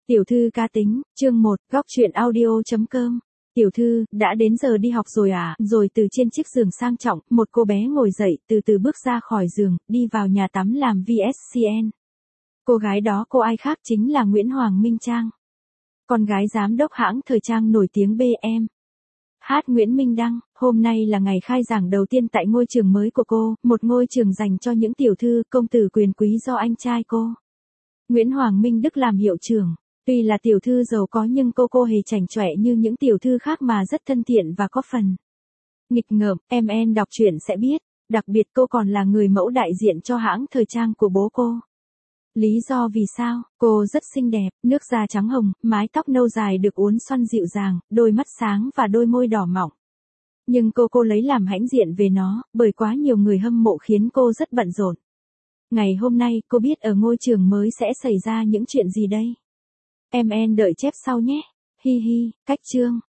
Tiểu thư cá tính, chương 1, góc truyện audio.com. Tiểu thư, đã đến giờ đi học rồi à? Rồi từ trên chiếc giường sang trọng, một cô bé ngồi dậy, từ từ bước ra khỏi giường, đi vào nhà tắm làm VSCN. Cô gái đó cô ai khác chính là Nguyễn Hoàng Minh Trang. Con gái giám đốc hãng thời trang nổi tiếng BM. Nguyễn Minh Đăng, hôm nay là ngày khai giảng đầu tiên tại ngôi trường mới của cô, một ngôi trường dành cho những tiểu thư, công tử quyền quý do anh trai cô, Nguyễn Hoàng Minh Đức làm hiệu trưởng. Tuy là tiểu thư giàu có nhưng cô hề chảnh chọe như những tiểu thư khác mà rất thân thiện và có phần nghịch ngợm, em đọc truyện sẽ biết, đặc biệt cô còn là người mẫu đại diện cho hãng thời trang của bố cô. Lý do vì sao? Cô rất xinh đẹp, nước da trắng hồng, mái tóc nâu dài được uốn xoăn dịu dàng, đôi mắt sáng và đôi môi đỏ mọng. Nhưng cô lấy làm hãnh diện về nó, bởi quá nhiều người hâm mộ khiến cô rất bận rộn. Ngày hôm nay, cô biết ở ngôi trường mới sẽ xảy ra những chuyện gì đây? Em đợi chép sau nhé. Hi hi, cách chương.